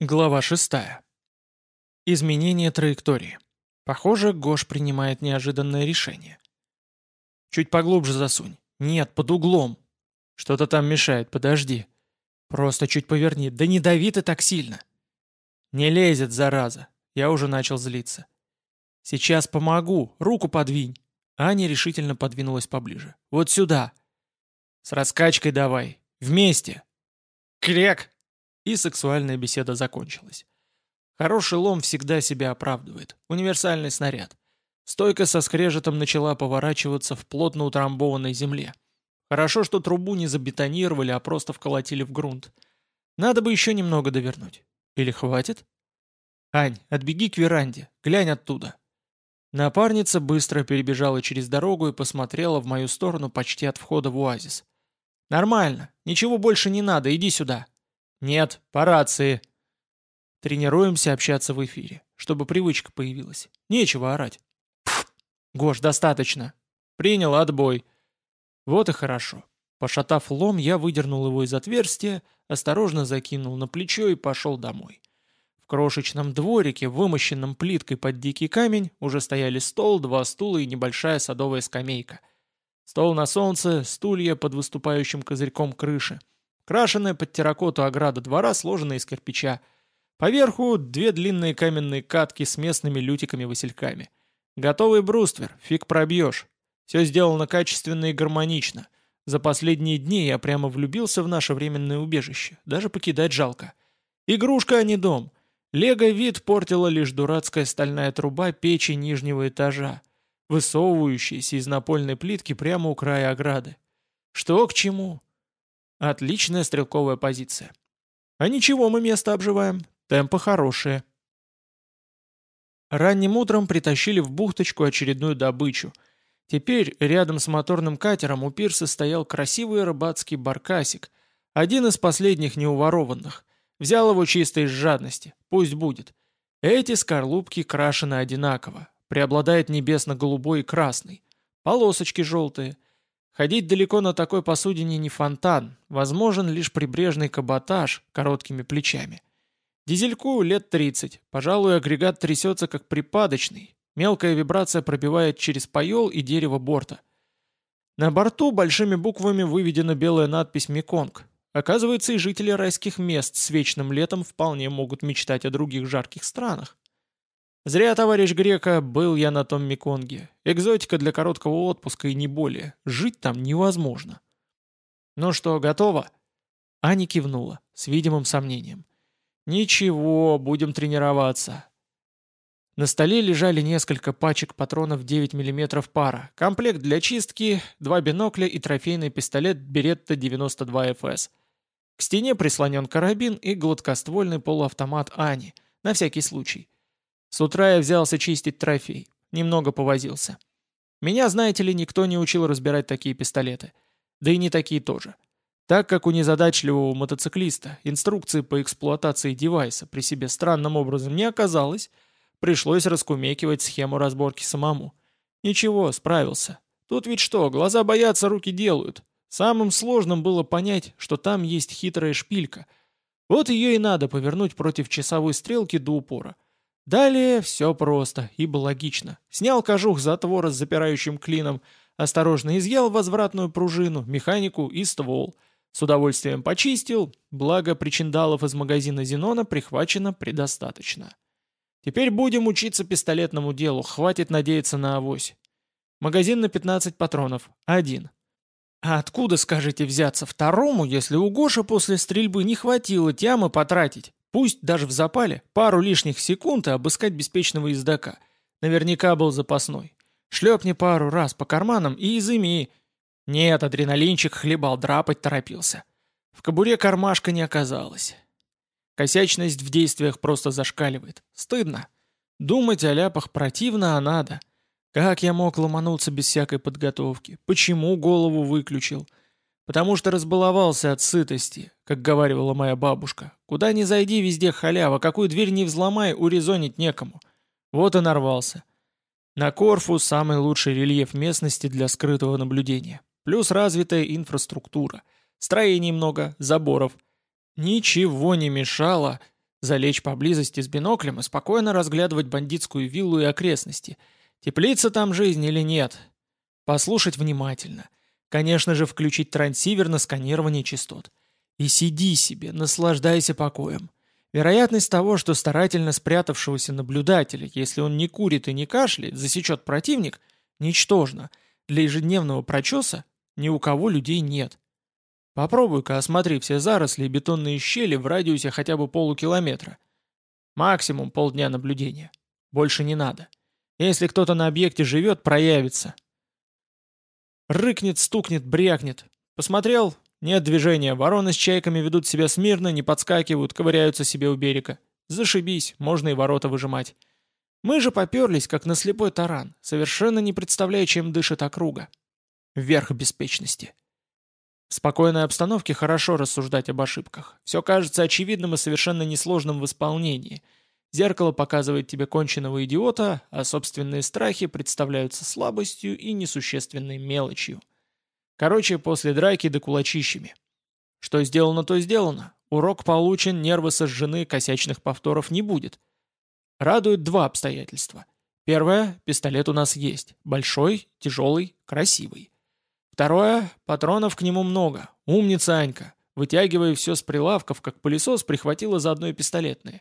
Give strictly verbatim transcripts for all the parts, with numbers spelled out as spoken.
Глава шестая. Изменение траектории. Похоже, Гош принимает неожиданное решение. Чуть поглубже засунь. Нет, под углом. Что-то там мешает, подожди. Просто чуть поверни. Да не дави ты так сильно. Не лезет, зараза. Я уже начал злиться. Сейчас помогу, руку подвинь. Аня решительно подвинулась поближе. Вот сюда. С раскачкой давай. Вместе. Крек! И сексуальная беседа закончилась. Хороший лом всегда себя оправдывает. Универсальный снаряд. Стойка со скрежетом начала поворачиваться в плотно утрамбованной земле. Хорошо, что трубу не забетонировали, а просто вколотили в грунт. Надо бы еще немного довернуть. Или хватит? Ань, отбеги к веранде, глянь оттуда. Напарница быстро перебежала через дорогу и посмотрела в мою сторону почти от входа в оазис. Нормально, ничего больше не надо, иди сюда. Нет, по рации. Тренируемся общаться в эфире, чтобы привычка появилась. Нечего орать. Пф, Гош, достаточно. Принял отбой. Вот и хорошо. Пошатав лом, я выдернул его из отверстия, осторожно закинул на плечо и пошел домой. В крошечном дворике, вымощенном плиткой под дикий камень, уже стояли стол, два стула и небольшая садовая скамейка. Стол на солнце, стулья под выступающим козырьком крыши. Крашеная под терракоту ограда двора, сложенная из кирпича. Поверху две длинные каменные катки с местными лютиками-васильками. Готовый бруствер, фиг пробьешь. Все сделано качественно и гармонично. За последние дни я прямо влюбился в наше временное убежище. Даже покидать жалко. Игрушка, а не дом. Лего-вид портила лишь дурацкая стальная труба печи нижнего этажа, высовывающаяся из напольной плитки прямо у края ограды. Что к чему? Отличная стрелковая позиция. А ничего, мы место обживаем. Темпы хорошие. Ранним утром притащили в бухточку очередную добычу. Теперь рядом с моторным катером у пирса стоял красивый рыбацкий баркасик, один из последних неуворованных. Взял его чисто из жадности. Пусть будет. Эти скорлупки крашены одинаково. Преобладает небесно-голубой и красный. Полосочки желтые. Ходить далеко на такой посудине не фонтан, возможен лишь прибрежный каботаж короткими плечами. Дизельку лет тридцать, пожалуй, агрегат трясется как припадочный, мелкая вибрация пробивает через паёл и дерево борта. На борту большими буквами выведена белая надпись «Меконг». Оказывается, и жители райских мест с вечным летом вполне могут мечтать о других жарких странах. Зря, товарищ Грека, был я на том Меконге. Экзотика для короткого отпуска и не более. Жить там невозможно. Ну что, готово? Аня кивнула, с видимым сомнением. Ничего, будем тренироваться. На столе лежали несколько пачек патронов девять миллиметров пара, комплект для чистки, два бинокля и трофейный пистолет Беретта девяносто два эф эс. К стене прислонен карабин и гладкоствольный полуавтомат Ани, на всякий случай. С утра я взялся чистить трофей. Немного повозился. Меня, знаете ли, никто не учил разбирать такие пистолеты. Да и не такие тоже. Так как у незадачливого мотоциклиста инструкции по эксплуатации девайса при себе странным образом не оказалось, пришлось раскумекивать схему разборки самому. Ничего, справился. Тут ведь что, глаза боятся, руки делают. Самым сложным было понять, что там есть хитрая шпилька. Вот ее и надо повернуть против часовой стрелки до упора. Далее все просто, ибо логично. Снял кожух затвора с запирающим клином, осторожно изъял возвратную пружину, механику и ствол. С удовольствием почистил, благо причиндалов из магазина Зенона прихвачено предостаточно. Теперь будем учиться пистолетному делу, хватит надеяться на авось. Магазин на пятнадцать патронов, один. А откуда, скажете, взяться второму, если у Гоши после стрельбы не хватило тямы потратить? Пусть даже в запале, пару лишних секунд и обыскать беспечного ездока. Наверняка был запасной. Шлепни пару раз по карманам и изыми. Нет, адреналинчик хлебал, драпать торопился. В кобуре кармашка не оказалось. Косячность в действиях просто зашкаливает. Стыдно. Думать о ляпах противно, а надо. Как я мог ломануться без всякой подготовки? Почему голову выключил? Потому что разбаловался от сытости, как говаривала моя бабушка. Куда ни зайди, везде халява, какую дверь не взломай, урезонить некому. Вот и нарвался. На Корфу самый лучший рельеф местности для скрытого наблюдения. Плюс развитая инфраструктура. Строений много, заборов. Ничего не мешало Залечь поблизости с биноклем и спокойно разглядывать бандитскую виллу и окрестности. Теплится там жизнь или нет? Послушать внимательно. Конечно же, включить трансивер на сканирование частот. И сиди себе, наслаждайся покоем. Вероятность того, что старательно спрятавшегося наблюдателя, если он не курит и не кашляет, засечет противник, ничтожна. Для ежедневного прочеса ни у кого людей нет. Попробуй-ка осмотри все заросли и бетонные щели в радиусе хотя бы полукилометра. Максимум полдня наблюдения. Больше не надо. Если кто-то на объекте живет, проявится. Рыкнет, стукнет, брякнет. Посмотрел? Нет движения. Вороны с чайками ведут себя смирно, не подскакивают, ковыряются себе у берега. Зашибись, можно и ворота выжимать. Мы же поперлись, как на слепой таран, совершенно не представляя, чем дышит округа. Верх беспечности. В спокойной обстановке хорошо рассуждать об ошибках. Все кажется очевидным и совершенно несложным в исполнении. Зеркало показывает тебе конченого идиота, а собственные страхи представляются слабостью и несущественной мелочью. Короче, после драки да кулачищами. Что сделано, то сделано. Урок получен, нервы сожжены, косячных повторов не будет. Радует два обстоятельства. Первое, пистолет у нас есть. Большой, тяжелый, красивый. Второе, патронов к нему много. Умница Анька. Вытягивая все с прилавков, как пылесос, прихватила заодно и пистолетные.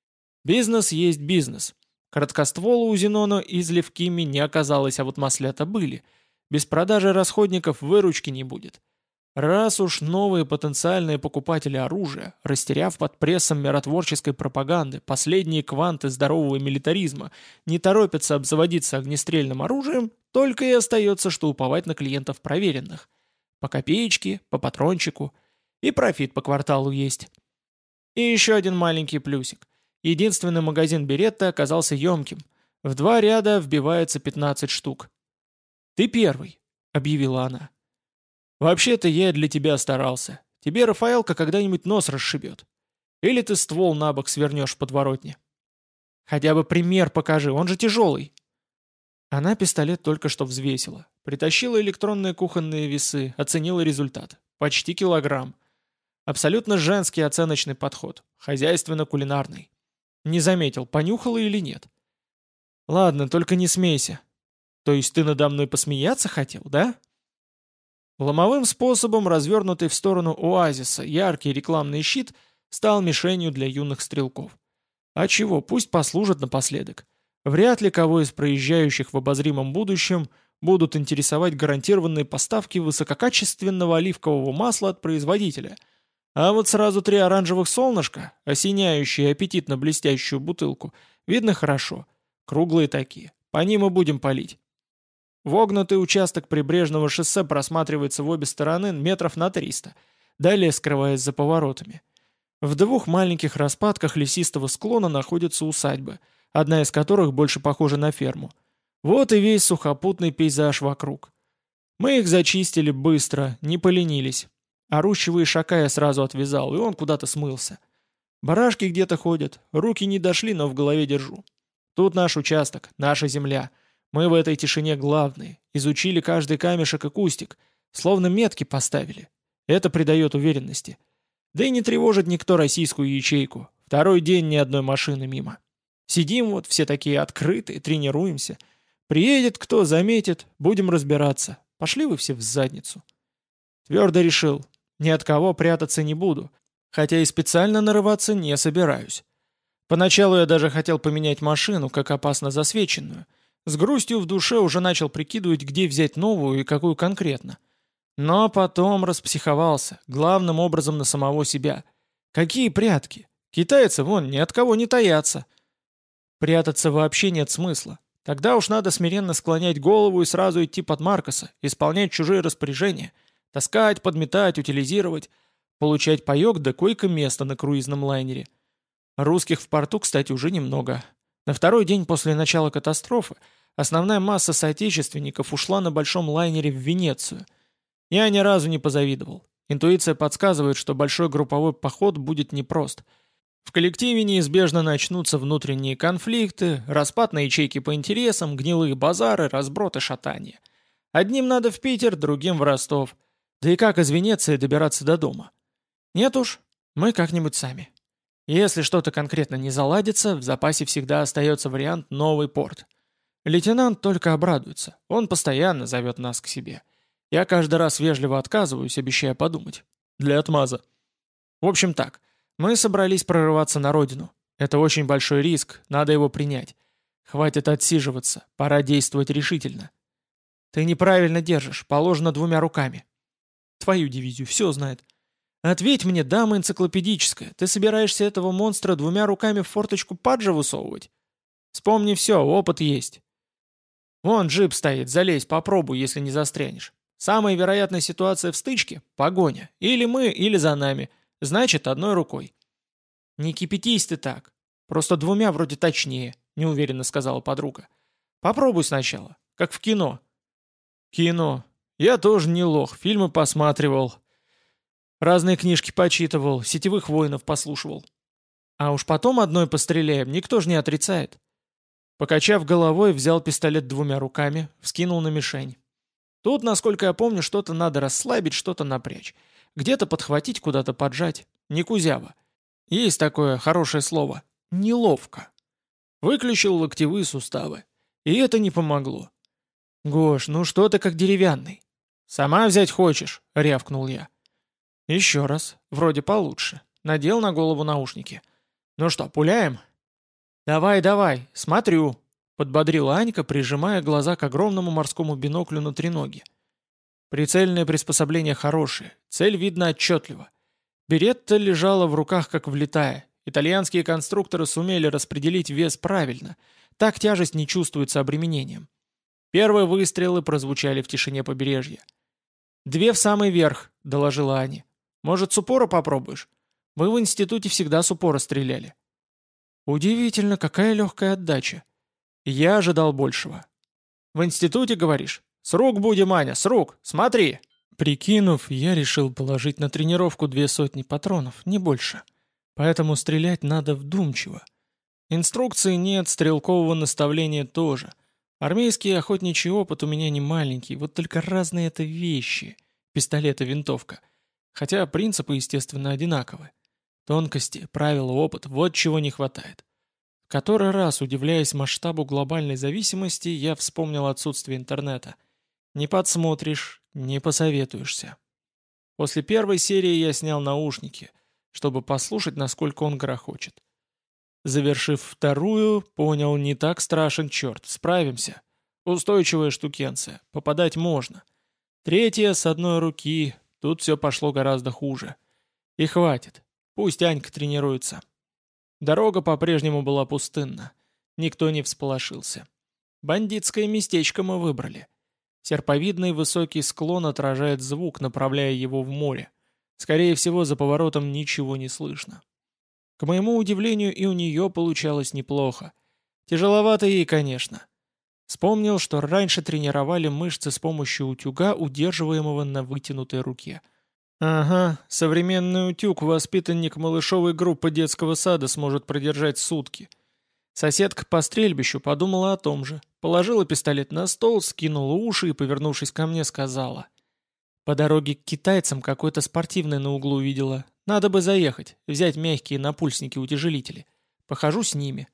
Бизнес есть бизнес. Короткоствола у Зенона из Левкими не оказалось, а вот маслята были. Без продажи расходников выручки не будет. Раз уж новые потенциальные покупатели оружия, растеряв под прессом миротворческой пропаганды последние кванты здорового милитаризма, не торопятся обзаводиться огнестрельным оружием, только и остается, что уповать на клиентов проверенных. По копеечке, по патрончику. И профит по кварталу есть. И еще один маленький плюсик. Единственный магазин Беретта оказался емким. В два ряда вбивается пятнадцать штук. «Ты первый», — объявила она. «Вообще-то я для тебя старался. Тебе Рафаэлка когда-нибудь нос расшибет. Или ты ствол на бок свернешь в подворотне. Хотя бы пример покажи, он же тяжелый». Она пистолет только что взвесила. Притащила электронные кухонные весы, оценила результат. Почти килограмм. Абсолютно женский оценочный подход. Хозяйственно-кулинарный. Не заметил, понюхала или нет. «Ладно, только не смейся. То есть ты надо мной посмеяться хотел, да?» Ломовым способом, развернутый в сторону оазиса, яркий рекламный щит стал мишенью для юных стрелков. А чего, пусть послужат напоследок. Вряд ли кого из проезжающих в обозримом будущем будут интересовать гарантированные поставки высококачественного оливкового масла от производителя. А вот сразу три оранжевых солнышка, осеняющие аппетитно блестящую бутылку, видно хорошо. Круглые такие. По ним и будем палить. Вогнутый участок прибрежного шоссе просматривается в обе стороны метров на триста, далее скрываясь за поворотами. В двух маленьких распадках лесистого склона находятся усадьбы, одна из которых больше похожа на ферму. Вот и весь сухопутный пейзаж вокруг. Мы их зачистили быстро, не поленились. Орущего ишака я сразу отвязал, и он куда-то смылся. Барашки где-то ходят, руки не дошли, но в голове держу. Тут наш участок, наша земля. Мы в этой тишине главные, изучили каждый камешек и кустик, словно метки поставили. Это придает уверенности. Да и не тревожит никто российскую ячейку. Второй день ни одной машины мимо. Сидим вот, все такие открытые, тренируемся. Приедет кто, заметит, будем разбираться. Пошли вы все в задницу. Твердо решил, ни от кого прятаться не буду, хотя и специально нарываться не собираюсь. Поначалу я даже хотел поменять машину, как опасно засвеченную. С грустью в душе уже начал прикидывать, где взять новую и какую конкретно. Но потом распсиховался, главным образом на самого себя. Какие прятки? Китайцы, вон, ни от кого не таятся. Прятаться вообще нет смысла. Тогда уж надо смиренно склонять голову и сразу идти под Маркоса, исполнять чужие распоряжения. Таскать, подметать, утилизировать. Получать паёк да койко-место на круизном лайнере. Русских в порту, кстати, уже немного. На второй день после начала катастрофы основная масса соотечественников ушла на большом лайнере в Венецию. Я ни разу не позавидовал. Интуиция подсказывает, что большой групповой поход будет непрост. В коллективе неизбежно начнутся внутренние конфликты, распад на ячейки по интересам, гнилые базары, разброд и шатание. Одним надо в Питер, другим в Ростов. Да и как из Венеции добираться до дома? Нет уж, мы как-нибудь сами. Если что-то конкретно не заладится, в запасе всегда остается вариант «новый порт». Лейтенант только обрадуется, он постоянно зовет нас к себе. Я каждый раз вежливо отказываюсь, обещая подумать. Для отмаза. В общем так, мы собрались прорываться на родину. Это очень большой риск, надо его принять. Хватит отсиживаться, пора действовать решительно. Ты неправильно держишь, положено двумя руками. Твою дивизию все знает. Ответь мне, дама энциклопедическая, ты собираешься этого монстра двумя руками в форточку паджа высовывать? Вспомни все, опыт есть. Вон джип стоит, залезь, попробуй, если не застрянешь. Самая вероятная ситуация в стычке — погоня. Или мы, или за нами. Значит, одной рукой. Не кипятись ты так. Просто двумя вроде точнее, неуверенно сказала подруга. Попробуй сначала, как в кино. Кино. Я тоже не лох, фильмы посматривал. Разные книжки почитывал, сетевых воинов послушивал. А уж потом одной постреляем, никто же не отрицает. Покачав головой, взял пистолет двумя руками, вскинул на мишень. Тут, насколько я помню, что-то надо расслабить, что-то напрячь. Где-то подхватить, куда-то поджать. Не кузява. Есть такое хорошее слово. Неловко. Выключил локтевые суставы. И это не помогло. «Гош, ну что ты как деревянный?» «Сама взять хочешь?» — рявкнул я. Еще раз. Вроде получше. Надел на голову наушники. «Ну что, пуляем?» «Давай, давай, смотрю», — подбодрила Анька, прижимая глаза к огромному морскому биноклю на треноге. Прицельное приспособление хорошее, цель видно отчетливо. Беретта лежала в руках как влитая. Итальянские конструкторы сумели распределить вес правильно. Так тяжесть не чувствуется обременением. Первые выстрелы прозвучали в тишине побережья. «Две в самый верх», — доложила Аня. «Может, с упора попробуешь? Мы в институте всегда с упора стреляли». Удивительно, какая легкая отдача. Я ожидал большего. «В институте, говоришь? С рук будем, Аня, с рук! Смотри!» Прикинув, я решил положить на тренировку две сотни патронов, не больше. Поэтому стрелять надо вдумчиво. Инструкции нет, стрелкового наставления тоже. Армейский охотничий опыт у меня не маленький, вот только разные это вещи. Пистолет и винтовка. Хотя принципы, естественно, одинаковы. Тонкости, правила, опыт — вот чего не хватает. В который раз, удивляясь масштабу глобальной зависимости, я вспомнил отсутствие интернета. Не подсмотришь, не посоветуешься. После первой серии я снял наушники, чтобы послушать, насколько он грохочет. Завершив вторую, понял, не так страшен черт, справимся. Устойчивая штукенция, попадать можно. Третья с одной руки, тут все пошло гораздо хуже. И хватит, пусть Анька тренируется. Дорога по-прежнему была пустынна, никто не всполошился. Бандитское местечко мы выбрали. Серповидный высокий склон отражает звук, направляя его в море. Скорее всего, за поворотом ничего не слышно. К моему удивлению, и у нее получалось неплохо. Тяжеловато ей, конечно. Вспомнил, что раньше тренировали мышцы с помощью утюга, удерживаемого на вытянутой руке. Ага, современный утюг воспитанник малышовой группы детского сада сможет продержать сутки. Соседка по стрельбищу подумала о том же. Положила пистолет на стол, скинула уши и, повернувшись ко мне, сказала. По дороге к китайцам какой-то спортивный на углу увидела. Надо бы заехать, взять мягкие напульсники-утяжелители. Похожу с ними.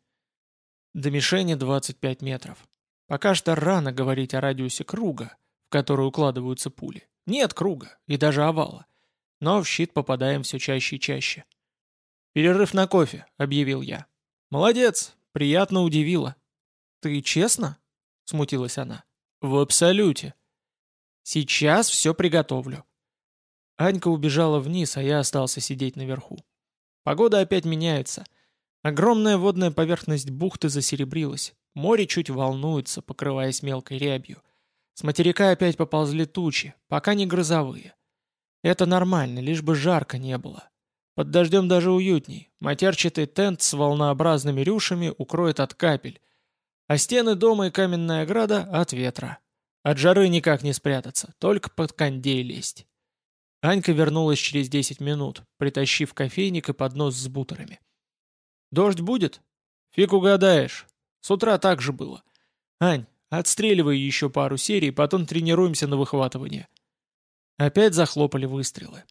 До мишени двадцать пять метров. Пока что рано говорить о радиусе круга, в который укладываются пули. Нет круга и даже овала. Но в щит попадаем все чаще и чаще. «Перерыв на кофе», — объявил я. «Молодец, приятно удивила». «Ты честно?» — смутилась она. «В абсолюте». «Сейчас все приготовлю». Анька убежала вниз, а я остался сидеть наверху. Погода опять меняется. Огромная водная поверхность бухты засеребрилась. Море чуть волнуется, покрываясь мелкой рябью. С материка опять поползли тучи, пока не грозовые. Это нормально, лишь бы жарко не было. Под дождем даже уютней. Матерчатый тент с волнообразными рюшами укроет от капель. А стены дома и каменная ограда — от ветра. От жары никак не спрятаться, только под кондей лезть. Анька вернулась через десять минут, притащив кофейник и поднос с бутерами. «Дождь будет?» «Фиг угадаешь. С утра так же было. Ань, отстреливай еще пару серий, потом тренируемся на выхватывание». Опять захлопали выстрелы.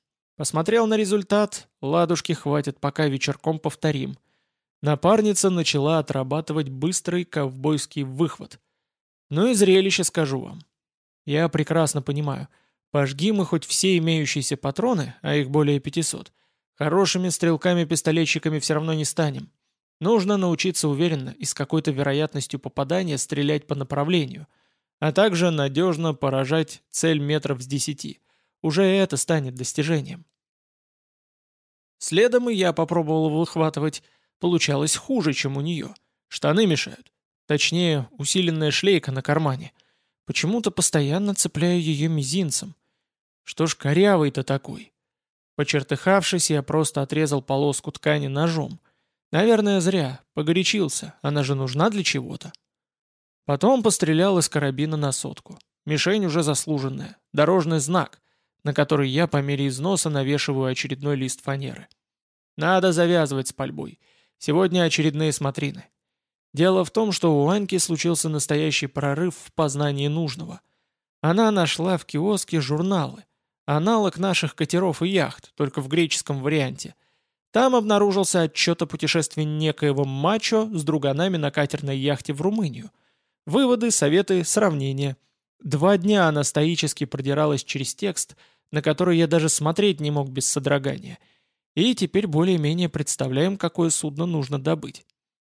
Посмотрел на результат, ладушки хватит, пока вечерком повторим. Напарница начала отрабатывать быстрый ковбойский выхват. Ну и зрелище, скажу вам. Я прекрасно понимаю, пожги мы хоть все имеющиеся патроны, а их более пятисот, хорошими стрелками-пистолетчиками все равно не станем. Нужно научиться уверенно и с какой-то вероятностью попадания стрелять по направлению, а также надежно поражать цель метров с десяти. Уже это станет достижением. Следом и я попробовал выхватывать. Получалось хуже, чем у нее. Штаны мешают. Точнее, усиленная шлейка на кармане. Почему-то постоянно цепляю ее мизинцем. Что ж корявый-то такой? Почертыхавшись, я просто отрезал полоску ткани ножом. Наверное, зря. Погорячился. Она же нужна для чего-то. Потом пострелял из карабина на сотку. Мишень уже заслуженная. Дорожный знак, на который я по мере износа навешиваю очередной лист фанеры. Надо завязывать с пальбой. Сегодня очередные смотрины. Дело в том, что у Аньки случился настоящий прорыв в познании нужного. Она нашла в киоске журналы. Аналог наших катеров и яхт, только в греческом варианте. Там обнаружился отчет о путешествии некоего мачо с друганами на катерной яхте в Румынию. Выводы, советы, сравнения. Два дня она стоически продиралась через текст, на который я даже смотреть не мог без содрогания. И теперь более-менее представляем, какое судно нужно добыть.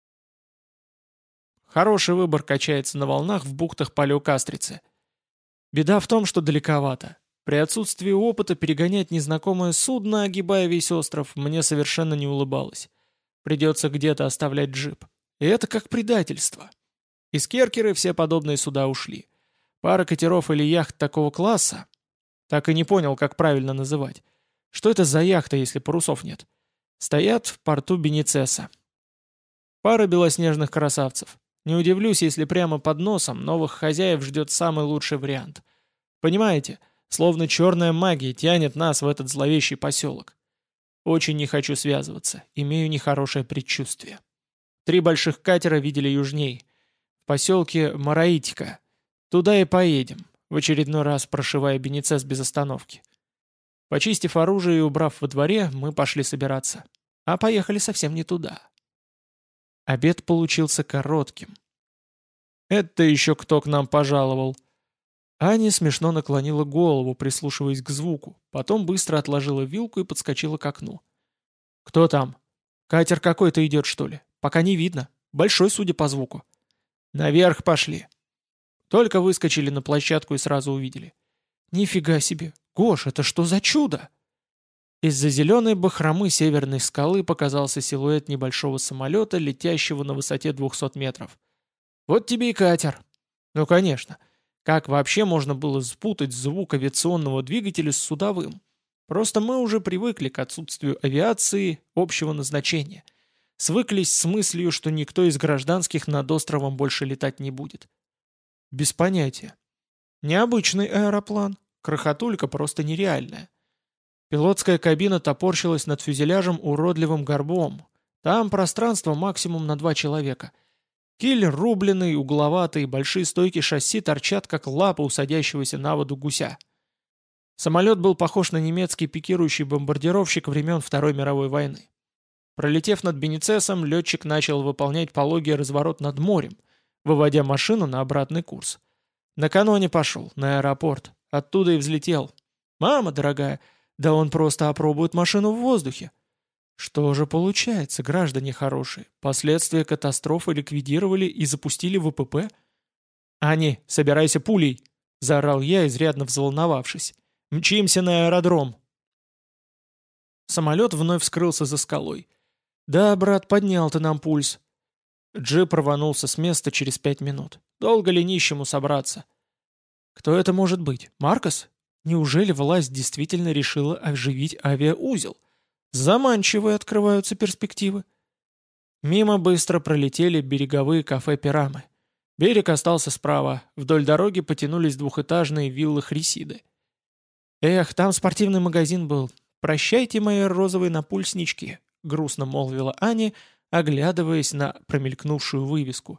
Хороший выбор качается на волнах в бухтах Палеокастрицы. Беда в том, что далековато. При отсутствии опыта перегонять незнакомое судно, огибая весь остров, мне совершенно не улыбалось. Придется где-то оставлять джип. И это как предательство. Из Керкеры все подобные суда ушли. Пара катеров или яхт такого класса, так и не понял, как правильно называть. Что это за яхта, если парусов нет? Стоят в порту Беницеса. Пара белоснежных красавцев. Не удивлюсь, если прямо под носом новых хозяев ждет самый лучший вариант. Понимаете, словно черная магия тянет нас в этот зловещий поселок. Очень не хочу связываться, имею нехорошее предчувствие. Три больших катера видели южней. В поселке Мараитика. Туда и поедем, в очередной раз прошивая Беницес без остановки. Почистив оружие и убрав во дворе, мы пошли собираться. А поехали совсем не туда. Обед получился коротким. «Это еще кто к нам пожаловал?» Аня смешно наклонила голову, прислушиваясь к звуку, потом быстро отложила вилку и подскочила к окну. «Кто там? Катер какой-то идет, что ли? Пока не видно. Большой, судя по звуку». «Наверх пошли». Только выскочили на площадку и сразу увидели. «Нифига себе! Гош, это что за чудо?» Из-за зеленой бахромы северной скалы показался силуэт небольшого самолета, летящего на высоте двухсот метров. «Вот тебе и катер». «Ну, конечно. Как вообще можно было спутать звук авиационного двигателя с судовым? Просто мы уже привыкли к отсутствию авиации общего назначения. Свыклись с мыслью, что никто из гражданских над островом больше летать не будет. Без понятия. Необычный аэроплан. Крохотулька просто нереальная. Пилотская кабина топорщилась над фюзеляжем уродливым горбом. Там пространство максимум на два человека. Киль рубленый, угловатый, большие стойки шасси торчат, как лапы у садящегося на воду гуся. Самолет был похож на немецкий пикирующий бомбардировщик времен Второй мировой войны. Пролетев над Беницесом, летчик начал выполнять пологий разворот над морем, выводя машину на обратный курс. Накануне пошел, на аэропорт. Оттуда и взлетел. «Мама дорогая, да он просто опробует машину в воздухе». Что же получается, граждане хорошие? Последствия катастрофы ликвидировали и запустили ВПП? «Ани, собирайся пулей!» — заорал я, изрядно взволновавшись. «Мчимся на аэродром!» Самолет вновь скрылся за скалой. «Да, брат, поднял ты нам пульс». Джип рванулся с места через пять минут. Долго ли нищему собраться? Кто это может быть? Маркос? Неужели власть действительно решила оживить авиаузел? Заманчивые открываются перспективы. Мимо быстро пролетели береговые кафе «Пирамы». Берег остался справа, вдоль дороги потянулись двухэтажные виллы Хрисиды. «Эх, там спортивный магазин был. Прощайте, мои розовые напульснички», — грустно молвила Аня, оглядываясь на промелькнувшую вывеску.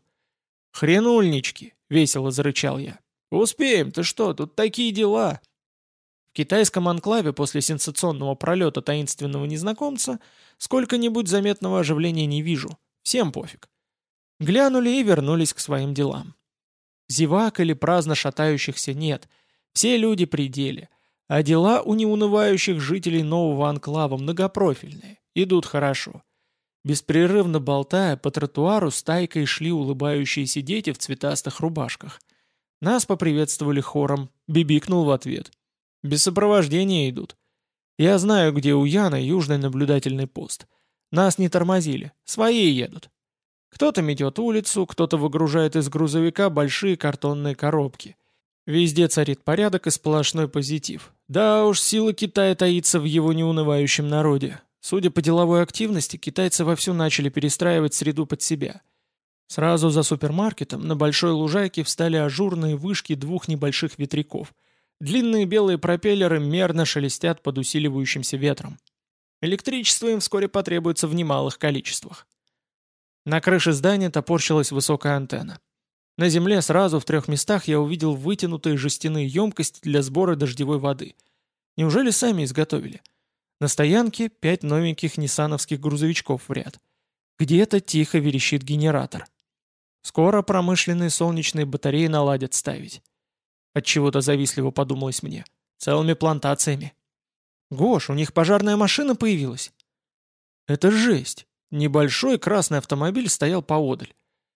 «Хренульнички!» — весело зарычал я. «Успеем, ты что, тут такие дела!» китайском анклаве после сенсационного пролета таинственного незнакомца сколько-нибудь заметного оживления не вижу. Всем пофиг. Глянули и вернулись к своим делам. Зевак или праздно шатающихся нет. Все люди при деле. А дела у неунывающих жителей нового анклава многопрофильные. Идут хорошо. Беспрерывно болтая, по тротуару стайкой шли улыбающиеся дети в цветастых рубашках. Нас поприветствовали хором, бибикнул в ответ. Без сопровождения идут. Я знаю, где у Яна южный наблюдательный пост. Нас не тормозили, свои едут. Кто-то метет улицу, кто-то выгружает из грузовика большие картонные коробки. Везде царит порядок и сплошной позитив. Да уж, сила Китая таится в его неунывающем народе. Судя по деловой активности, китайцы вовсю начали перестраивать среду под себя. Сразу за супермаркетом на большой лужайке встали ажурные вышки двух небольших ветряков. Длинные белые пропеллеры мерно шелестят под усиливающимся ветром. Электричество им вскоре потребуется в немалых количествах. На крыше здания топорщилась высокая антенна. На земле сразу в трех местах я увидел вытянутые жестяные емкости для сбора дождевой воды. Неужели сами изготовили? На стоянке пять новеньких ниссановских грузовичков в ряд. Где-то тихо верещит генератор. Скоро промышленные солнечные батареи наладят ставить. Отчего-то завистливо подумалось мне. Целыми плантациями. Гош, у них пожарная машина появилась. Это жесть. Небольшой красный автомобиль стоял поодаль.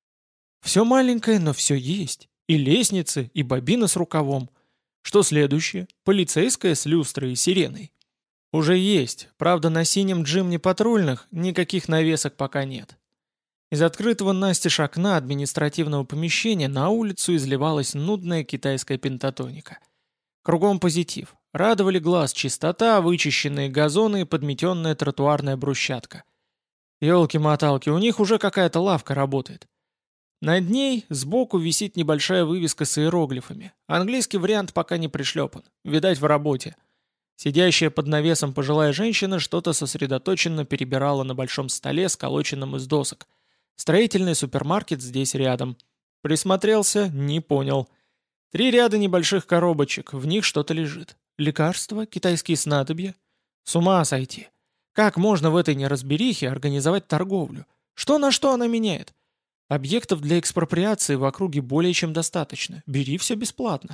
Все маленькое, но все есть. И лестницы, и бобина с рукавом. Что следующее? Полицейская с люстрой и сиреной. Уже есть, правда на синем джимне патрульных никаких навесок пока нет. Из открытого настежь окна административного помещения на улицу изливалась нудная китайская пентатоника. Кругом позитив. Радовали глаз чистота, вычищенные газоны и подметенная тротуарная брусчатка. Ёлки-моталки, у них уже какая-то лавка работает. Над ней сбоку висит небольшая вывеска с иероглифами. Английский вариант пока не пришлепан. Видать, в работе. Сидящая под навесом пожилая женщина что-то сосредоточенно перебирала на большом столе, сколоченном из досок. Строительный супермаркет здесь рядом. Присмотрелся, не понял. Три ряда небольших коробочек, в них что-то лежит. Лекарства, китайские снадобья. С ума сойти. Как можно в этой неразберихе организовать торговлю? Что на что она меняет? Объектов для экспроприации в округе более чем достаточно. Бери все бесплатно.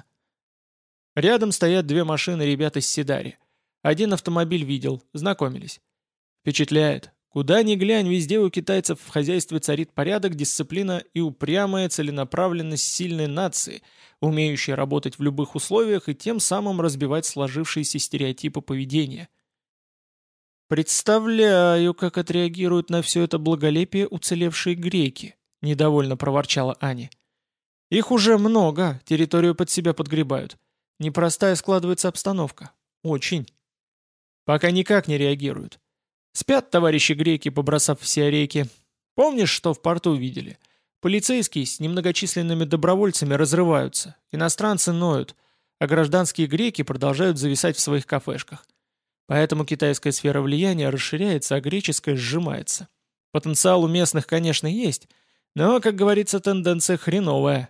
Рядом стоят две машины ребят из Сидари. Один автомобиль видел, знакомились. Впечатляет. Куда ни глянь, везде у китайцев в хозяйстве царит порядок, дисциплина и упрямая целенаправленность сильной нации, умеющей работать в любых условиях и тем самым разбивать сложившиеся стереотипы поведения. «Представляю, как отреагируют на все это благолепие уцелевшие греки», — недовольно проворчала Аня. «Их уже много, территорию под себя подгребают. Непростая складывается обстановка. Очень. Пока никак не реагируют. Спят товарищи греки, побросав все реки. Помнишь, что в порту видели? Полицейские с немногочисленными добровольцами разрываются, иностранцы ноют, а гражданские греки продолжают зависать в своих кафешках. Поэтому китайская сфера влияния расширяется, а греческая сжимается. Потенциал у местных, конечно, есть, но, как говорится, тенденция хреновая.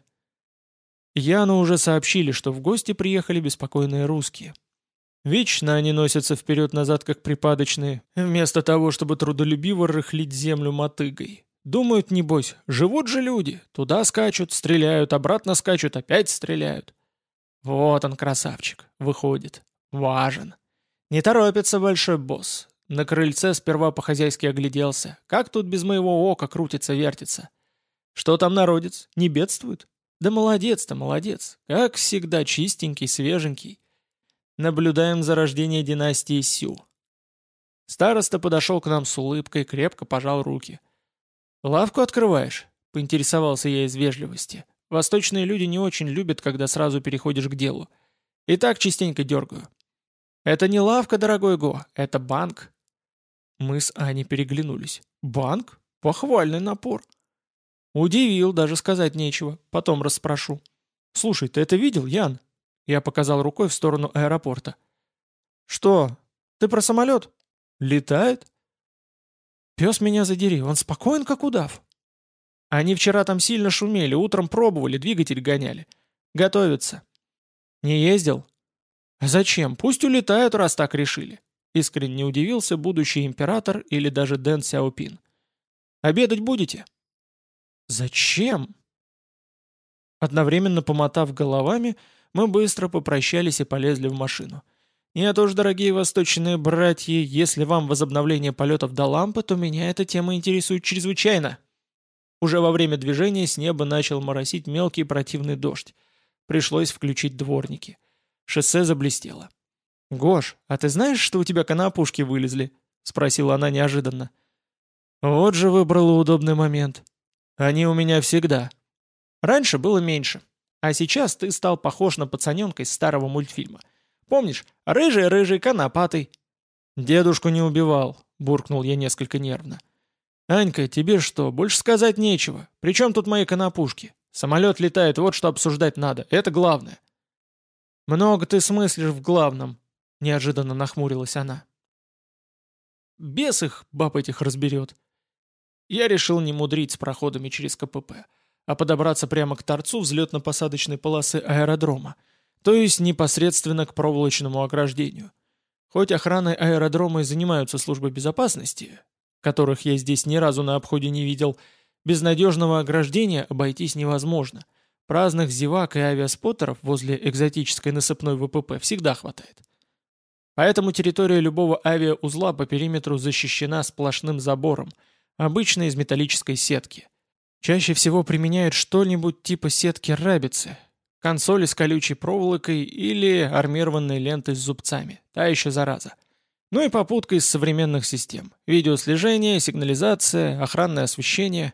Яну уже сообщили, что в гости приехали беспокойные русские. Вечно они носятся вперед-назад, как припадочные, вместо того, чтобы трудолюбиво рыхлить землю мотыгой. Думают, небось, живут же люди, туда скачут, стреляют, обратно скачут, опять стреляют. Вот он, красавчик, выходит. Важен. Не торопится большой босс. На крыльце сперва по-хозяйски огляделся. Как тут без моего ока крутится-вертится? Что там народец? Не бедствует? Да молодец-то, молодец. Как всегда, чистенький, свеженький. Наблюдаем за рождением династии Сю. Староста подошел к нам с улыбкой, крепко пожал руки. «Лавку открываешь?» — поинтересовался я из вежливости. Восточные люди не очень любят, когда сразу переходишь к делу. И так частенько дергаю. «Это не лавка, дорогой Го, это банк». Мы с Аней переглянулись. «Банк? Похвальный напор». Удивил, даже сказать нечего. Потом расспрошу. «Слушай, ты это видел, Ян?» Я показал рукой в сторону аэропорта. «Что? Ты про самолет?» «Летает?» «Пес меня задери, он спокоен, как удав». «Они вчера там сильно шумели, утром пробовали, двигатель гоняли. Готовятся». «Не ездил?» А зачем? Пусть улетают, раз так решили. Искренне удивился будущий император или даже Дэн Сяопин. Обедать будете? Зачем? Одновременно помотав головами, мы быстро попрощались и полезли в машину. Нет уж, дорогие восточные братья, если вам возобновление полетов до лампы, то меня эта тема интересует чрезвычайно. Уже во время движения с неба начал моросить мелкий противный дождь. Пришлось включить дворники. Шоссе заблестело. «Гош, а ты знаешь, что у тебя конопушки вылезли?» — спросила она неожиданно. «Вот же выбрала удобный момент. Они у меня всегда. Раньше было меньше, а сейчас ты стал похож на пацаненка из старого мультфильма. Помнишь, рыжий-рыжий, конопатый?» «Дедушку не убивал», — буркнул я несколько нервно. «Анька, тебе что, больше сказать нечего? Причем тут мои конопушки? Самолет летает, вот что обсуждать надо, это главное». «Много ты смыслишь в главном», — неожиданно нахмурилась она. «Бес их, баб этих разберет». Я решил не мудрить с проходами через КПП, а подобраться прямо к торцу взлетно-посадочной полосы аэродрома, то есть непосредственно к проволочному ограждению. Хоть охраной аэродрома и занимаются службы безопасности, которых я здесь ни разу на обходе не видел, без надежного ограждения обойтись невозможно. Праздных зевак и авиаспоттеров возле экзотической насыпной ВПП всегда хватает. Поэтому территория любого авиаузла по периметру защищена сплошным забором, обычно из металлической сетки. Чаще всего применяют что-нибудь типа сетки рабицы, консоли с колючей проволокой или армированной лентой с зубцами, та еще зараза. Ну и попутка из современных систем. Видеослежение, сигнализация, охранное освещение.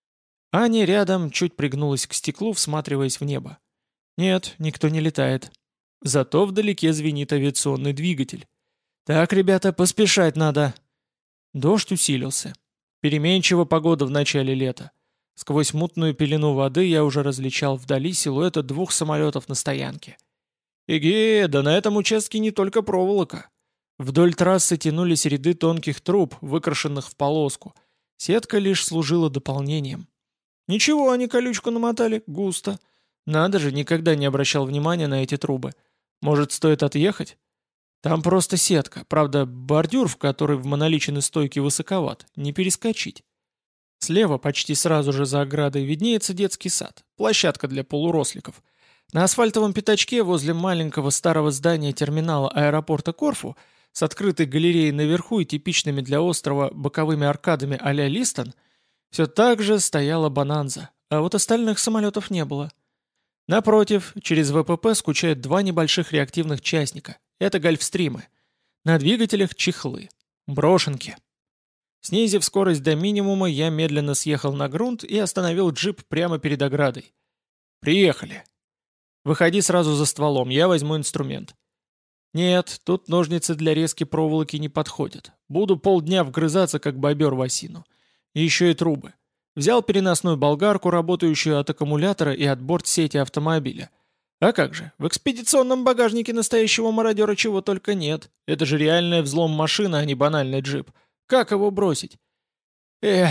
Аня рядом чуть пригнулась к стеклу, всматриваясь в небо. Нет, никто не летает. Зато вдалеке звенит авиационный двигатель. Так, ребята, поспешать надо. Дождь усилился. Переменчива погода в начале лета. Сквозь мутную пелену воды я уже различал вдали силуэты двух самолетов на стоянке. Эге, да на этом участке не только проволока. Вдоль трассы тянулись ряды тонких труб, выкрашенных в полоску. Сетка лишь служила дополнением. Ничего, они колючку намотали, густо. Надо же, никогда не обращал внимания на эти трубы. Может, стоит отъехать? Там просто сетка, правда, бордюр, в который в моноличины стойки высоковат, не перескочить. Слева, почти сразу же за оградой, виднеется детский сад, площадка для полуросликов. На асфальтовом пятачке возле маленького старого здания терминала аэропорта Корфу с открытой галереей наверху и типичными для острова боковыми аркадами а-ля Листон все так же стояла Бонанза, а вот остальных самолетов не было. Напротив, через ВПП скучают два небольших реактивных частника. Это гольфстримы. На двигателях чехлы. Брошенки. Снизив скорость до минимума, я медленно съехал на грунт и остановил джип прямо перед оградой. «Приехали!» «Выходи сразу за стволом, я возьму инструмент». «Нет, тут ножницы для резки проволоки не подходят. Буду полдня вгрызаться, как бобер в осину. И еще и трубы. Взял переносную болгарку, работающую от аккумулятора и от бортсети автомобиля. А как же, в экспедиционном багажнике настоящего мародера чего только нет. Это же реальная взлом машина, а не банальный джип. Как его бросить? Эх.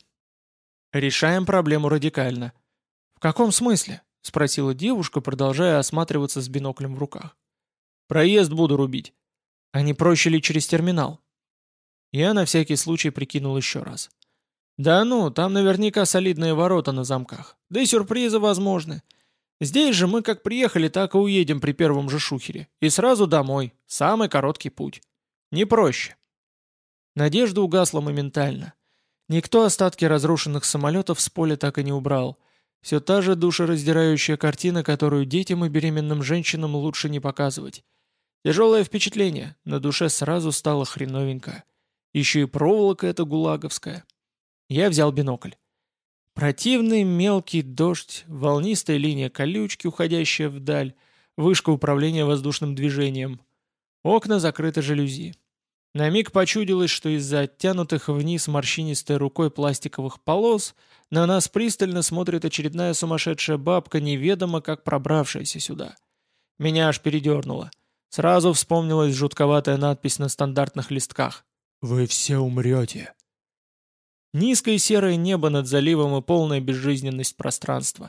Решаем проблему радикально. В каком смысле? Спросила девушка, продолжая осматриваться с биноклем в руках. Проезд буду рубить. А не проще ли через терминал? Я на всякий случай прикинул еще раз. Да ну, там наверняка солидные ворота на замках. Да и сюрпризы возможны. Здесь же мы как приехали, так и уедем при первом же шухере. И сразу домой. Самый короткий путь. Не проще. Надежда угасла моментально. Никто остатки разрушенных самолетов с поля так и не убрал. Все та же душераздирающая картина, которую детям и беременным женщинам лучше не показывать. Тяжелое впечатление, на душе сразу стало хреновенько. Еще и проволока эта гулаговская. Я взял бинокль. Противный мелкий дождь, волнистая линия колючки, уходящая вдаль, вышка управления воздушным движением. Окна закрыты жалюзи. На миг почудилось, что из-за оттянутых вниз морщинистой рукой пластиковых полос на нас пристально смотрит очередная сумасшедшая бабка, неведомо как пробравшаяся сюда. Меня аж передернуло. Сразу вспомнилась жутковатая надпись на стандартных листках. «Вы все умрете». Низкое серое небо над заливом и полная безжизненность пространства.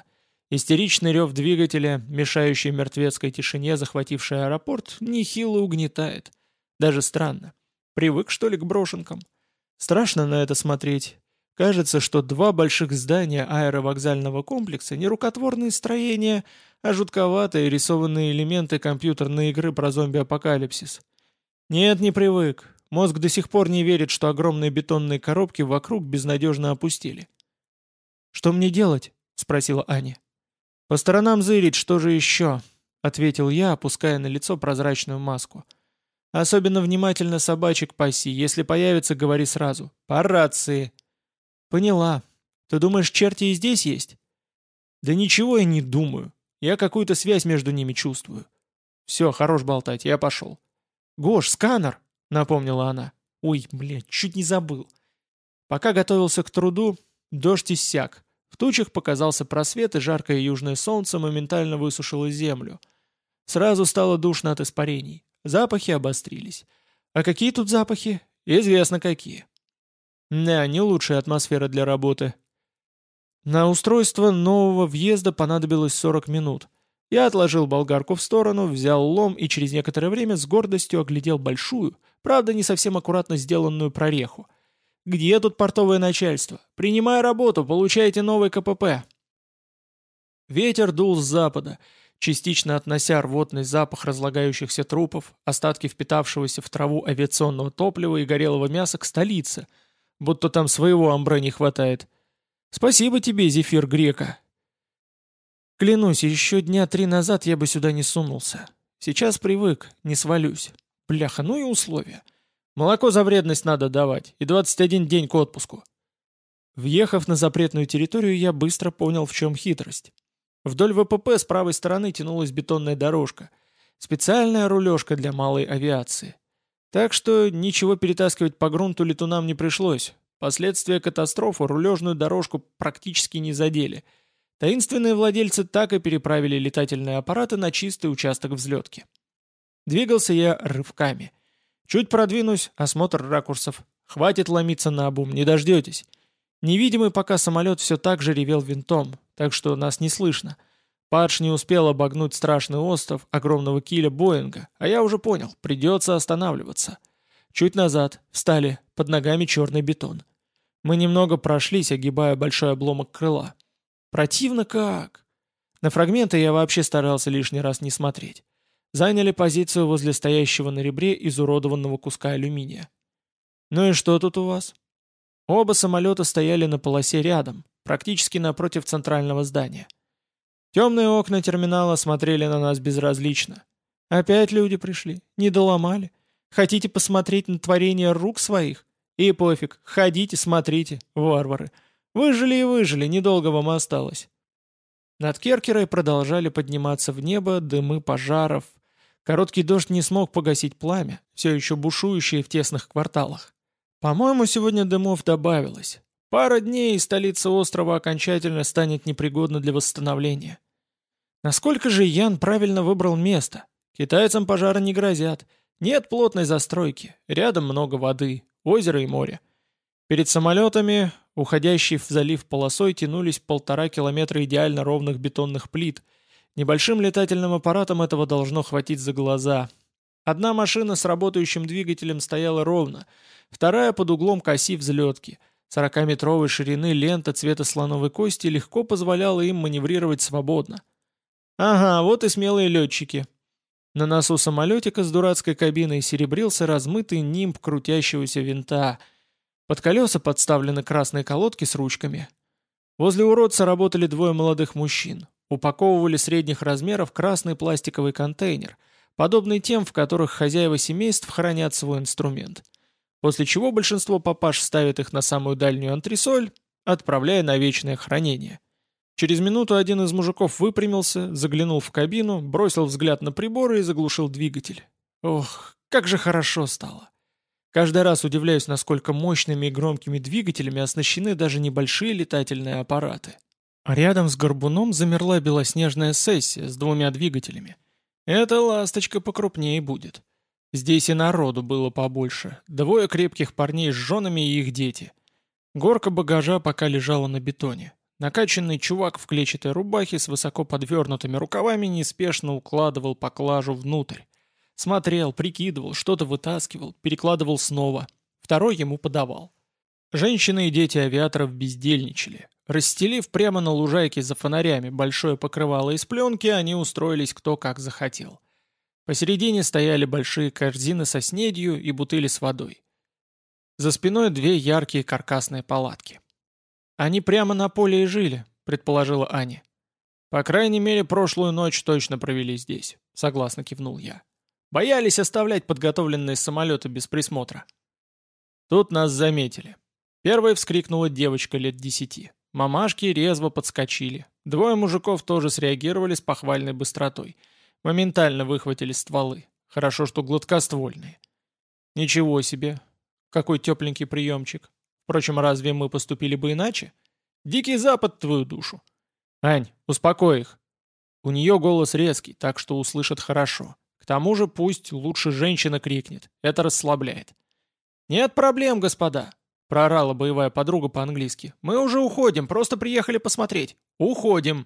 Истеричный рев двигателя, мешающий мертвецкой тишине, захвативший аэропорт, нехило угнетает. Даже странно. Привык, что ли, к брошенкам? Страшно на это смотреть. Кажется, что два больших здания аэровокзального комплекса — не рукотворные строения, а жутковатые рисованные элементы компьютерной игры про зомби-апокалипсис. Нет, не привык. Мозг до сих пор не верит, что огромные бетонные коробки вокруг безнадежно опустили. «Что мне делать?» — спросила Аня. «По сторонам зырить, что же еще?» — ответил я, опуская на лицо прозрачную маску. «Особенно внимательно собачек паси. Если появится, говори сразу. По рации». «Поняла. Ты думаешь, черти и здесь есть?» «Да ничего я не думаю. Я какую-то связь между ними чувствую». «Все, хорош болтать, я пошел». «Гош, сканер!» — напомнила она. «Ой, блядь, чуть не забыл». Пока готовился к труду, дождь иссяк. В тучах показался просвет, и жаркое южное солнце моментально высушило землю. Сразу стало душно от испарений. Запахи обострились. А какие тут запахи? Известно какие. Да, не лучшая атмосфера для работы. На устройство нового въезда понадобилось сорок минут. Я отложил болгарку в сторону, взял лом и через некоторое время с гордостью оглядел большую, правда не совсем аккуратно сделанную прореху. «Где тут портовое начальство? Принимай работу, получайте новый КПП!» Ветер дул с запада, частично относя рвотный запах разлагающихся трупов, остатки впитавшегося в траву авиационного топлива и горелого мяса к столице, будто там своего амбре не хватает. «Спасибо тебе, Зефир Грека!» Клянусь, еще дня три назад я бы сюда не сунулся. Сейчас привык, не свалюсь. Бляха, ну и условия. Молоко за вредность надо давать, и двадцать один день к отпуску. Въехав на запретную территорию, я быстро понял, в чем хитрость. Вдоль ВПП с правой стороны тянулась бетонная дорожка. Специальная рулежка для малой авиации. Так что ничего перетаскивать по грунту летунам не пришлось. Последствия катастрофы рулежную дорожку практически не задели. Таинственные владельцы так и переправили летательные аппараты на чистый участок взлетки. Двигался я рывками. Чуть продвинусь, осмотр ракурсов. Хватит ломиться наобум, не дождетесь. Невидимый пока самолет все так же ревел винтом, так что нас не слышно. Падж не успел обогнуть страшный остров огромного киля Боинга, а я уже понял, придется останавливаться. Чуть назад, встали, под ногами черный бетон. Мы немного прошлись, огибая большой обломок крыла. Противно как! На фрагменты я вообще старался лишний раз не смотреть. Заняли позицию возле стоящего на ребре изуродованного куска алюминия. «Ну и что тут у вас?» Оба самолета стояли на полосе рядом, практически напротив центрального здания. Темные окна терминала смотрели на нас безразлично. Опять люди пришли, не доломали. Хотите посмотреть на творение рук своих? И пофиг, ходите, смотрите, варвары. Выжили и выжили, недолго вам осталось. Над Керкерой продолжали подниматься в небо дымы пожаров. Короткий дождь не смог погасить пламя, все еще бушующее в тесных кварталах. По-моему, сегодня дымов добавилось. Пара дней, и столица острова окончательно станет непригодна для восстановления. Насколько же Ян правильно выбрал место? Китайцам пожары не грозят. Нет плотной застройки, рядом много воды, озеро и море. Перед самолетами, уходящей в залив полосой, тянулись полтора километра идеально ровных бетонных плит. Небольшим летательным аппаратом этого должно хватить за глаза. Одна машина с работающим двигателем стояла ровно, вторая под углом к оси взлетки. Сорокаметровой ширины лента цвета слоновой кости легко позволяла им маневрировать свободно. Ага, вот и смелые летчики. На носу самолетика с дурацкой кабиной серебрился размытый нимб крутящегося винта. Под колеса подставлены красные колодки с ручками. Возле уродца работали двое молодых мужчин. Упаковывали средних размеров красный пластиковый контейнер, подобный тем, в которых хозяева семейств хранят свой инструмент. После чего большинство папаш ставит их на самую дальнюю антресоль, отправляя на вечное хранение. Через минуту один из мужиков выпрямился, заглянул в кабину, бросил взгляд на приборы и заглушил двигатель. Ох, как же хорошо стало. Каждый раз удивляюсь, насколько мощными и громкими двигателями оснащены даже небольшие летательные аппараты. А рядом с горбуном замерла белоснежная сессия с двумя двигателями. Эта ласточка покрупнее будет. Здесь и народу было побольше. Двое крепких парней с женами и их дети. Горка багажа пока лежала на бетоне. Накачанный чувак в клетчатой рубахе с высоко подвернутыми рукавами неспешно укладывал поклажу внутрь. Смотрел, прикидывал, что-то вытаскивал, перекладывал снова. Второй ему подавал. Женщины и дети авиаторов бездельничали. Расстелив прямо на лужайке за фонарями большое покрывало из пленки, они устроились кто как захотел. Посередине стояли большие корзины со снедью и бутыли с водой. За спиной две яркие каркасные палатки. «Они прямо на поле и жили», — предположила Аня. «По крайней мере, прошлую ночь точно провели здесь», — согласно кивнул я. «Боялись оставлять подготовленные самолеты без присмотра». Тут нас заметили. Первой вскрикнула девочка лет десяти. Мамашки резво подскочили. Двое мужиков тоже среагировали с похвальной быстротой. Моментально выхватили стволы. Хорошо, что гладкоствольные. Ничего себе. Какой тепленький приемчик. Впрочем, разве мы поступили бы иначе? Дикий Запад, твою душу. Ань, успокой их. У нее голос резкий, так что услышат хорошо. К тому же пусть лучше женщина крикнет. Это расслабляет. «Нет проблем, господа», — проорала боевая подруга по-английски. «Мы уже уходим, просто приехали посмотреть. Уходим».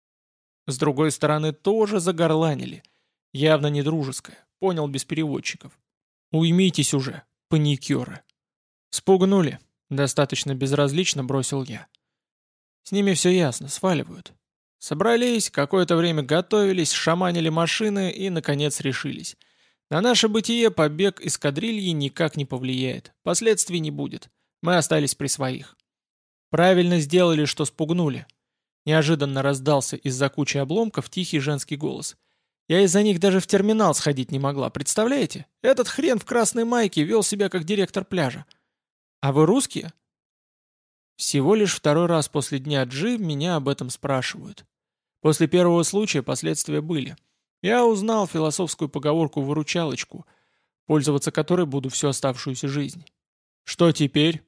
С другой стороны тоже загорланили. Явно не дружеское. Понял без переводчиков. «Уймитесь уже, паникеры». «Спугнули», — достаточно безразлично бросил я. «С ними все ясно, сваливают». Собрались, какое-то время готовились, шаманили машины и, наконец, решились. На наше бытие побег эскадрильи никак не повлияет, последствий не будет. Мы остались при своих. Правильно сделали, что спугнули. Неожиданно раздался из-за кучи обломков тихий женский голос. Я из-за них даже в терминал сходить не могла, представляете? Этот хрен в красной майке вел себя как директор пляжа. А вы русские? Всего лишь второй раз после дня Джи меня об этом спрашивают. После первого случая последствия были. Я узнал философскую поговорку-выручалочку, пользоваться которой буду всю оставшуюся жизнь. Что теперь?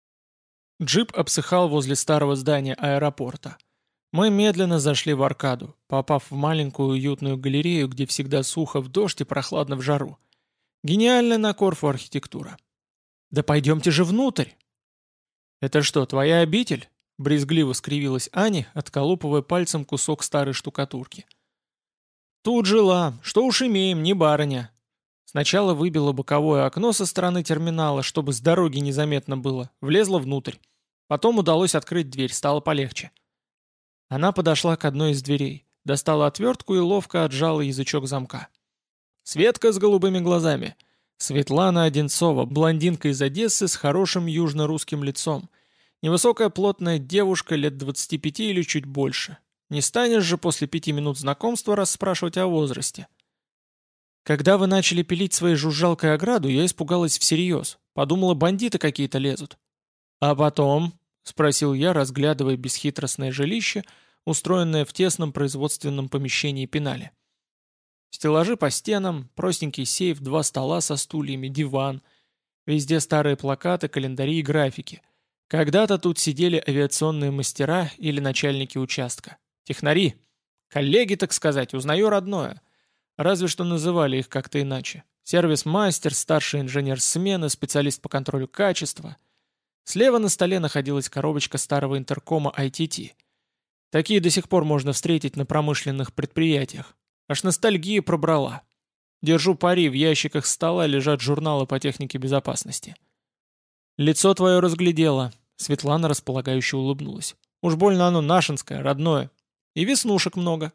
Джип обсыхал возле старого здания аэропорта. Мы медленно зашли в аркаду, попав в маленькую уютную галерею, где всегда сухо в дождь и прохладно в жару. Гениальная на Корфу архитектура. Да пойдемте же внутрь! Это что, твоя обитель? Брезгливо скривилась Аня, отколупывая пальцем кусок старой штукатурки. Тут жила, что уж имеем, не барыня. Сначала выбила боковое окно со стороны терминала, чтобы с дороги незаметно было, влезла внутрь. Потом удалось открыть дверь, стало полегче. Она подошла к одной из дверей, достала отвертку и ловко отжала язычок замка. Светка с голубыми глазами. Светлана Одинцова, блондинка из Одессы с хорошим южно-русским лицом. Невысокая плотная девушка лет двадцати пяти или чуть больше. Не станешь же после пяти минут знакомства расспрашивать о возрасте. Когда вы начали пилить своей жужжалкой ограду, я испугалась всерьез. Подумала, бандиты какие-то лезут. А потом, спросил я, разглядывая бесхитростное жилище, устроенное в тесном производственном помещении пенале. Стеллажи по стенам, простенький сейф, два стола со стульями, диван. Везде старые плакаты, календари и графики. Когда-то тут сидели авиационные мастера или начальники участка. Технари. Коллеги, так сказать, узнаю родное. Разве что называли их как-то иначе. Сервис-мастер, старший инженер смены, специалист по контролю качества. Слева на столе находилась коробочка старого интеркома ай ти ти. Такие до сих пор можно встретить на промышленных предприятиях. Аж ностальгия пробрала. Держу пари, в ящиках стола лежат журналы по технике безопасности. Лицо твое разглядела. Светлана располагающе улыбнулась. Уж больно оно нашинское, родное. И веснушек много.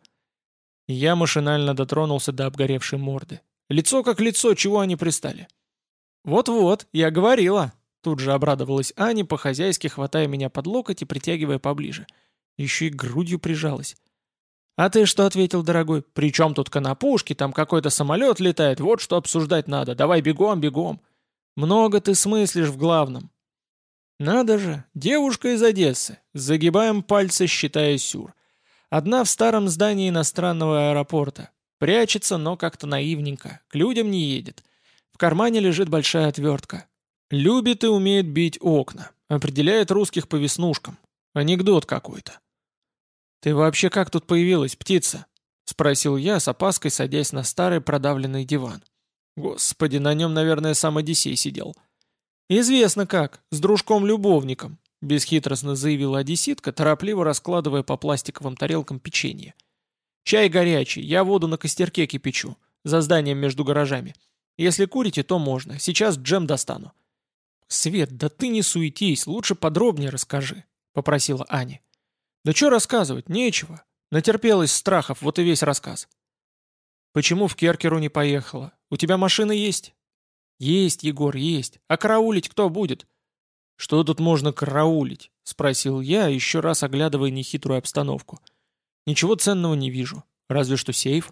Я машинально дотронулся до обгоревшей морды. Лицо как лицо, чего они пристали? Вот-вот, я говорила. Тут же обрадовалась Аня, по-хозяйски хватая меня под локоть и притягивая поближе. Еще и грудью прижалась. А ты что ответил, дорогой? При чем тут конопушки, там какой-то самолет летает, вот что обсуждать надо. Давай бегом, бегом. Много ты смыслишь в главном. Надо же, девушка из Одессы. Загибаем пальцы, считая сюр. Одна в старом здании иностранного аэропорта. Прячется, но как-то наивненько. К людям не едет. В кармане лежит большая отвертка. Любит и умеет бить окна. Определяет русских по веснушкам. Анекдот какой-то. «Ты вообще как тут появилась, птица?» — спросил я, с опаской садясь на старый продавленный диван. Господи, на нем, наверное, сам Одиссей сидел. «Известно как, с дружком-любовником», — бесхитростно заявила одесситка, торопливо раскладывая по пластиковым тарелкам печенье. «Чай горячий, я воду на костерке кипячу, за зданием между гаражами. Если курите, то можно, сейчас джем достану». «Свет, да ты не суетись, лучше подробнее расскажи», — попросила Аня. «Да что рассказывать, нечего. Натерпелась страхов, вот и весь рассказ». «Почему в Керкеру не поехала? У тебя машина есть?» «Есть, Егор, есть. А караулить кто будет?» «Что тут можно караулить?» — спросил я, еще раз оглядывая нехитрую обстановку. «Ничего ценного не вижу. Разве что сейф».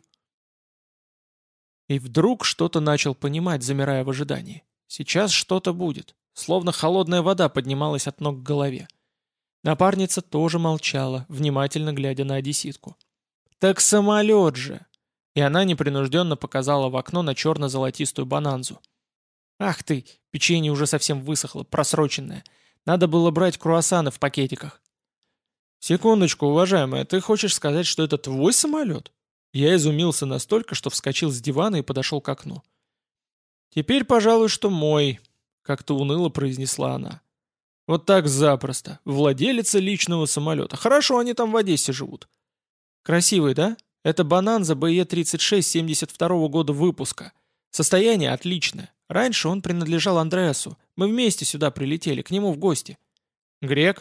И вдруг что-то начал понимать, замирая в ожидании. Сейчас что-то будет. Словно холодная вода поднималась от ног к голове. Напарница тоже молчала, внимательно глядя на одесситку. «Так самолет же!» И она непринужденно показала в окно на черно-золотистую бананзу. «Ах ты, печенье уже совсем высохло, просроченное. Надо было брать круассаны в пакетиках». «Секундочку, уважаемая, ты хочешь сказать, что это твой самолет?» Я изумился настолько, что вскочил с дивана и подошел к окну. «Теперь, пожалуй, что мой», — как-то уныло произнесла она. «Вот так запросто. Владелица личного самолета. Хорошо они там в Одессе живут». «Красивый, да? Это Bonanza би и тридцать шесть семьдесят второго года выпуска. Состояние отличное. Раньше он принадлежал Андреасу. Мы вместе сюда прилетели, к нему в гости». «Грек?»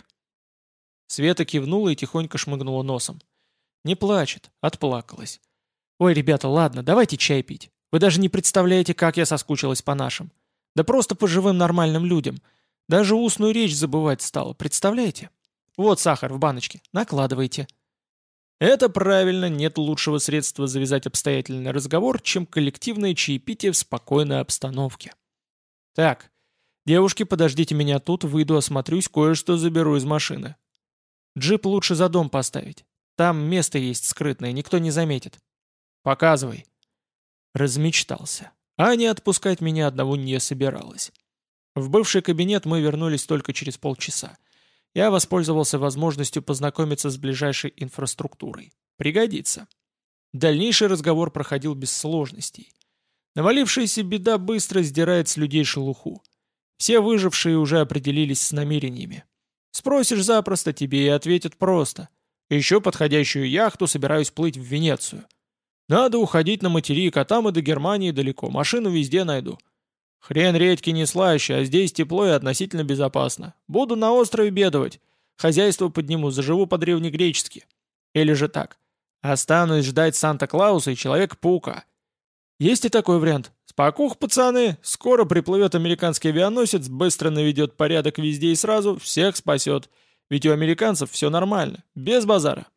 Света кивнула и тихонько шмыгнула носом. «Не плачет», отплакалась. «Ой, ребята, ладно, давайте чай пить. Вы даже не представляете, как я соскучилась по нашим. Да просто по живым нормальным людям. Даже устную речь забывать стала, представляете? Вот сахар в баночке, накладывайте». Это правильно, нет лучшего средства завязать обстоятельный разговор, чем коллективное чаепитие в спокойной обстановке. «Так, девушки, подождите меня тут, выйду, осмотрюсь, кое-что заберу из машины. Джип лучше за дом поставить. Там место есть скрытное, никто не заметит». «Показывай». Размечтался. Аня отпускать меня одного не собиралась. В бывший кабинет мы вернулись только через полчаса. Я воспользовался возможностью познакомиться с ближайшей инфраструктурой. Пригодится. Дальнейший разговор проходил без сложностей. Навалившаяся беда быстро сдирает с людей шелуху. Все выжившие уже определились с намерениями. Спросишь запросто, тебе и ответят просто. Еще подходящую яхту собираюсь плыть в Венецию. Надо уходить на материк, а там и до Германии далеко, машину везде найду. Хрен редьки не слаще, а здесь тепло и относительно безопасно. Буду на острове бедовать. Хозяйство подниму, заживу по-древнегречески. Или же так. Останусь ждать Санта-Клауса и Человека-паука. Есть и такой вариант. Спокух, пацаны, скоро приплывет американский авианосец, быстро наведет порядок везде и сразу, всех спасет. Ведь у американцев все нормально, без базара.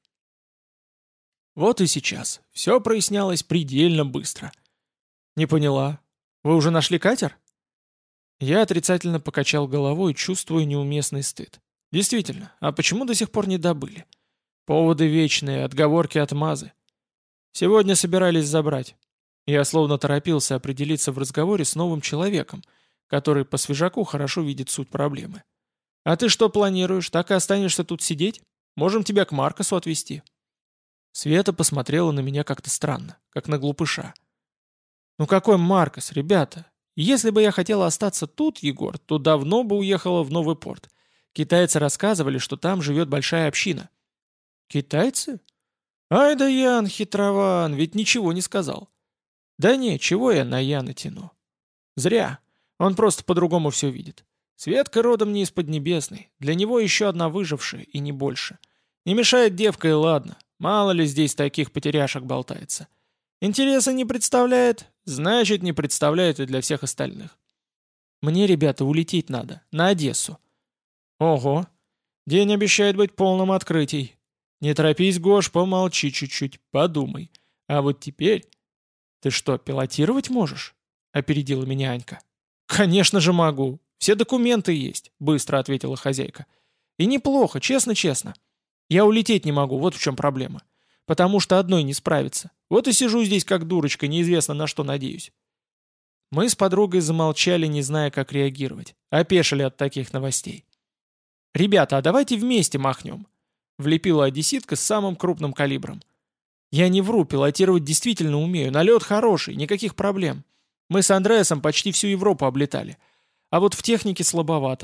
Вот и сейчас. Все прояснялось предельно быстро. Не поняла. Вы уже нашли катер? Я отрицательно покачал головой, чувствуя неуместный стыд. Действительно, а почему до сих пор не добыли? Поводы вечные, отговорки отмазы. Сегодня собирались забрать. Я словно торопился определиться в разговоре с новым человеком, который по свежаку хорошо видит суть проблемы. «А ты что планируешь? Так и останешься тут сидеть? Можем тебя к Маркосу отвезти». Света посмотрела на меня как-то странно, как на глупыша. «Ну какой Маркос, ребята? Если бы я хотела остаться тут, Егор, то давно бы уехала в новый порт. Китайцы рассказывали, что там живет большая община». «Китайцы? Ай да Ян, хитрован, ведь ничего не сказал». «Да не, чего я на Яна тяну?» «Зря. Он просто по-другому все видит. Светка родом не из Поднебесной. Для него еще одна выжившая, и не больше. Не мешает девка, и ладно. Мало ли здесь таких потеряшек болтается. Интереса не представляет? Значит, не представляет и для всех остальных. Мне, ребята, улететь надо. На Одессу». «Ого. День обещает быть полным открытий. Не торопись, Гош, помолчи чуть-чуть, подумай. А вот теперь...» «Ты что, пилотировать можешь?» — опередила меня Анька. «Конечно же могу. Все документы есть», — быстро ответила хозяйка. «И неплохо, честно-честно. Я улететь не могу, вот в чем проблема. Потому что одной не справиться. Вот и сижу здесь как дурочка, неизвестно на что надеюсь». Мы с подругой замолчали, не зная, как реагировать. Опешили от таких новостей. «Ребята, а давайте вместе махнем», — влепила одесситка с самым крупным калибром. «Я не вру, пилотировать действительно умею, налет хороший, никаких проблем. Мы с Андреасом почти всю Европу облетали. А вот в технике слабовато.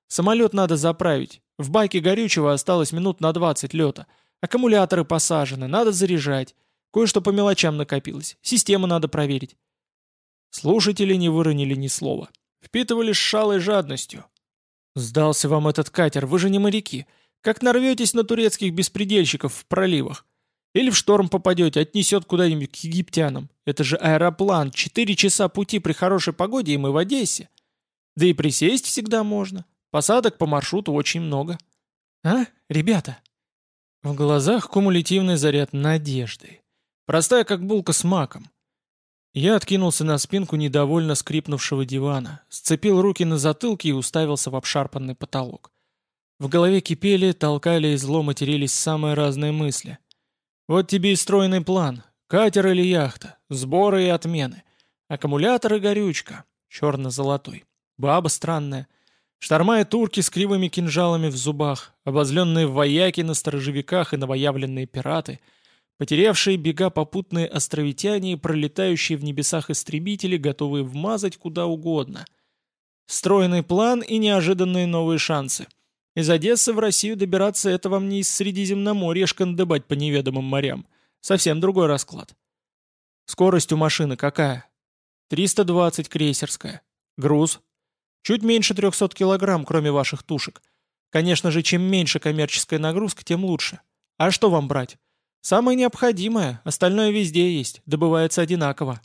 Самолет надо заправить. В баке горючего осталось минут на двадцать лета. Аккумуляторы посажены, надо заряжать. Кое-что по мелочам накопилось. Систему надо проверить». Слушатели не выронили ни слова. Впитывали с шалой жадностью. «Сдался вам этот катер, вы же не моряки. Как нарветесь на турецких беспредельщиков в проливах. Или в шторм попадете, отнесет куда-нибудь к египтянам. Это же аэроплан, четыре часа пути при хорошей погоде, и мы в Одессе. Да и присесть всегда можно. Посадок по маршруту очень много. А, ребята?» В глазах кумулятивный заряд надежды. Простая, как булка с маком. Я откинулся на спинку недовольно скрипнувшего дивана, сцепил руки на затылке и уставился в обшарпанный потолок. В голове кипели, толкали и зло матерились самые разные мысли. Вот тебе и стройный план. Катер или яхта, сборы и отмены. Аккумулятор и горючка, черно-золотой. Баба странная. Шторма и турки с кривыми кинжалами в зубах, обозленные вояки на сторожевиках и новоявленные пираты, потерявшие бега попутные островитяне и пролетающие в небесах истребители, готовые вмазать куда угодно. Стройный план и неожиданные новые шансы. Из Одессы в Россию добираться — это вам не из Средиземноморья шкандыбать по неведомым морям. Совсем другой расклад. Скорость у машины какая? триста двадцать крейсерская. Груз? Чуть меньше трехсот килограмм, кроме ваших тушек. Конечно же, чем меньше коммерческая нагрузка, тем лучше. А что вам брать? Самое необходимое, остальное везде есть, добывается одинаково.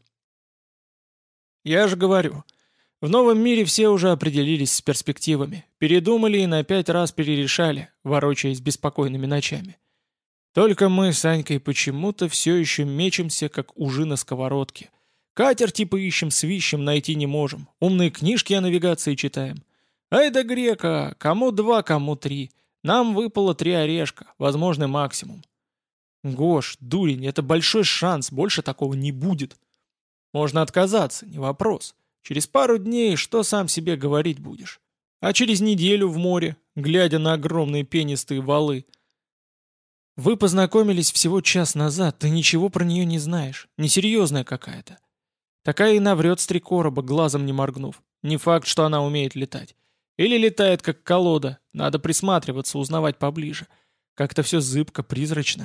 Я же говорю, в новом мире все уже определились с перспективами, передумали и на пять раз перерешали, ворочаясь беспокойными ночами. Только мы с Анькой почему-то все еще мечемся, как ужи на сковородке. Катер типа ищем, свищем, найти не можем. Умные книжки о навигации читаем. Ай да грека, кому два, кому три. Нам выпало три орешка, возможный максимум. Гош, дурень, это большой шанс, больше такого не будет. Можно отказаться, не вопрос. Через пару дней что сам себе говорить будешь? А через неделю в море, глядя на огромные пенистые валы. Вы познакомились всего час назад, ты ничего про нее не знаешь, несерьезная какая-то. Такая и наврет с три короба, глазом не моргнув. Не факт, что она умеет летать. Или летает, как колода. Надо присматриваться, узнавать поближе. Как-то все зыбко, призрачно.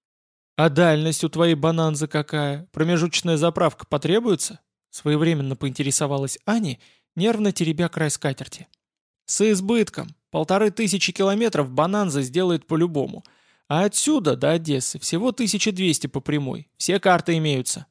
А дальность у твоей бананзы какая? Промежуточная заправка потребуется? Своевременно поинтересовалась Аня, нервно теребя край скатерти. С избытком. Полторы тысячи километров бананза сделает по-любому. А отсюда до Одессы всего тысяча двести по прямой. Все карты имеются.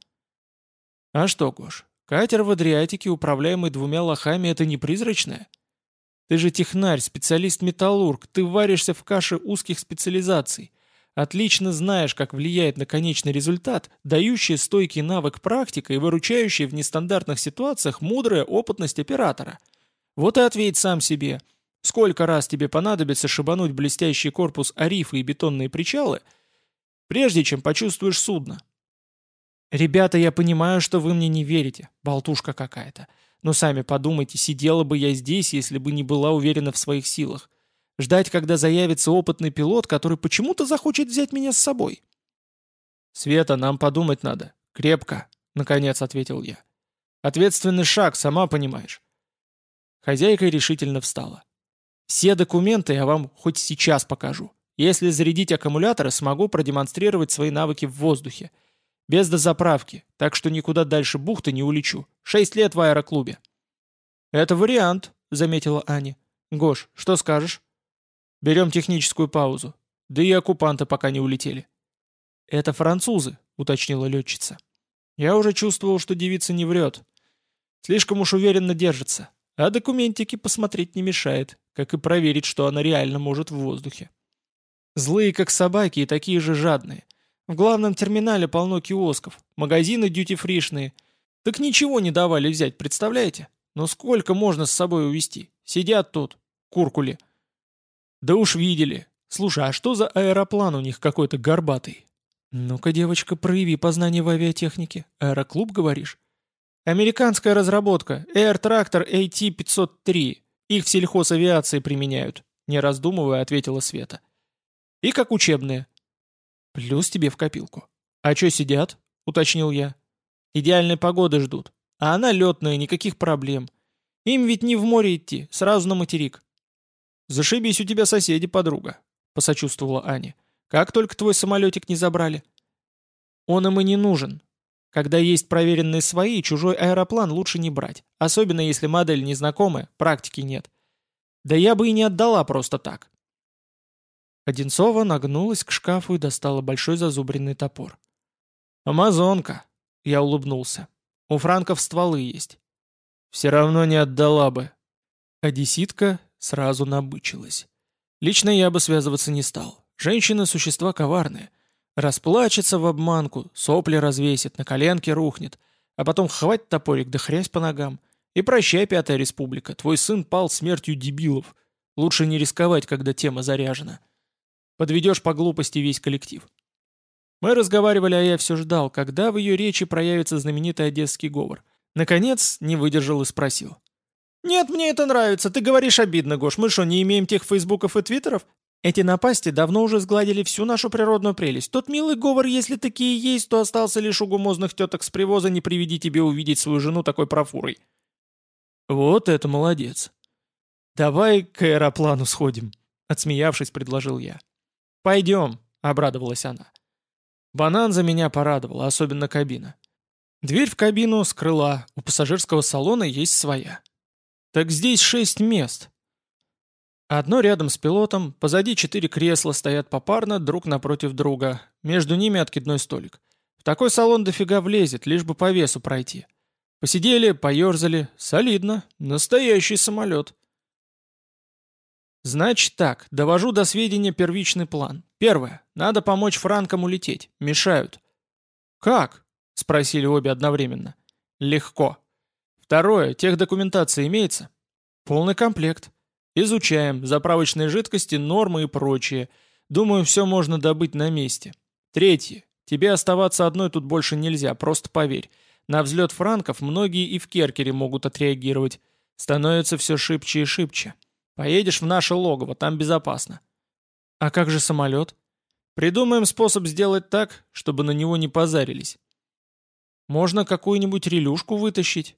А что, Гош, катер в Адриатике, управляемый двумя лохами, это не призрачное? Ты же технарь, специалист-металлург, ты варишься в каше узких специализаций. Отлично знаешь, как влияет на конечный результат, дающий стойкий навык практика и выручающая в нестандартных ситуациях мудрая опытность оператора. Вот и ответь сам себе, сколько раз тебе понадобится шибануть блестящий корпус о рифы и бетонные причалы, прежде чем почувствуешь судно. «Ребята, я понимаю, что вы мне не верите, болтушка какая-то. Но сами подумайте, сидела бы я здесь, если бы не была уверена в своих силах. Ждать, когда заявится опытный пилот, который почему-то захочет взять меня с собой». «Света, нам подумать надо. Крепко», — наконец ответил я. «Ответственный шаг, сама понимаешь». Хозяйка решительно встала. «Все документы я вам хоть сейчас покажу. Если зарядить аккумуляторы, смогу продемонстрировать свои навыки в воздухе. Без дозаправки, так что никуда дальше бухты не улечу. Шесть лет в аэроклубе». «Это вариант», — заметила Аня. «Гош, что скажешь?» «Берем техническую паузу. Да и оккупанты пока не улетели». «Это французы», — уточнила летчица. Я уже чувствовал, что девица не врет. Слишком уж уверенно держится. А документики посмотреть не мешает, как и проверить, что она реально может в воздухе. Злые, как собаки, и такие же жадные. В главном терминале полно киосков, магазины дьюти-фришные. Так ничего не давали взять, представляете? Но сколько можно с собой увезти? Сидят тут, куркули. Да уж видели. Слушай, а что за аэроплан у них какой-то горбатый? Ну-ка, девочка, прояви познание в авиатехнике. Аэроклуб, говоришь? Американская разработка. Air Tractor эй ти пятьсот три. Их в сельхозавиации применяют. Не раздумывая, ответила Света. И как учебные. Плюс тебе в копилку. А чё сидят? Уточнил я. Идеальной погоды ждут. А она летная, никаких проблем. Им ведь не в море идти, сразу на материк. Зашибись у тебя соседи, подруга», — посочувствовала Аня. «Как только твой самолетик не забрали». «Он им и не нужен. Когда есть проверенные свои, чужой аэроплан лучше не брать, особенно если модель незнакомая, практики нет. Да я бы и не отдала просто так». Одинцова нагнулась к шкафу и достала большой зазубренный топор. «Амазонка», — я улыбнулся. «У франков стволы есть». «Все равно не отдала бы». Одесситка сразу набычилась. Лично я бы связываться не стал. Женщины — существа коварные. Расплачется в обманку, сопли развесит, на коленке рухнет, а потом хвать топорик да хрясь по ногам. И прощай, Пятая Республика, твой сын пал смертью дебилов. Лучше не рисковать, когда тема заряжена. Подведешь по глупости весь коллектив. Мы разговаривали, а я все ждал, когда в ее речи проявится знаменитый одесский говор. Наконец, не выдержал и спросил. «Нет, мне это нравится. Ты говоришь обидно, Гош. Мы что, не имеем тех фейсбуков и твиттеров? Эти напасти давно уже сгладили всю нашу природную прелесть. Тот милый говор, если такие есть, то остался лишь у гумозных теток с привоза, не приведи тебе увидеть свою жену такой профурой». «Вот это молодец. Давай к аэроплану сходим», — отсмеявшись, предложил я. «Пойдем», — обрадовалась она. Бананза меня порадовала, особенно кабина. Дверь в кабину с крыла, у пассажирского салона есть своя. Так здесь шесть мест. Одно рядом с пилотом, позади четыре кресла стоят попарно друг напротив друга, между ними откидной столик. В такой салон дофига влезет, лишь бы по весу пройти. Посидели, поерзали, солидно, настоящий самолет. Значит так, довожу до сведения первичный план. Первое. Надо помочь франкам улететь. Мешают. «Как?» — спросили обе одновременно. «Легко». Второе. Техдокументация имеется? Полный комплект. Изучаем. Заправочные жидкости, нормы и прочее. Думаю, все можно добыть на месте. Третье. Тебе оставаться одной тут больше нельзя, просто поверь. На взлет франков многие и в Керкере могут отреагировать. Становится все шибче и шибче. Поедешь в наше логово, там безопасно. А как же самолет? Придумаем способ сделать так, чтобы на него не позарились. Можно какую-нибудь релюшку вытащить,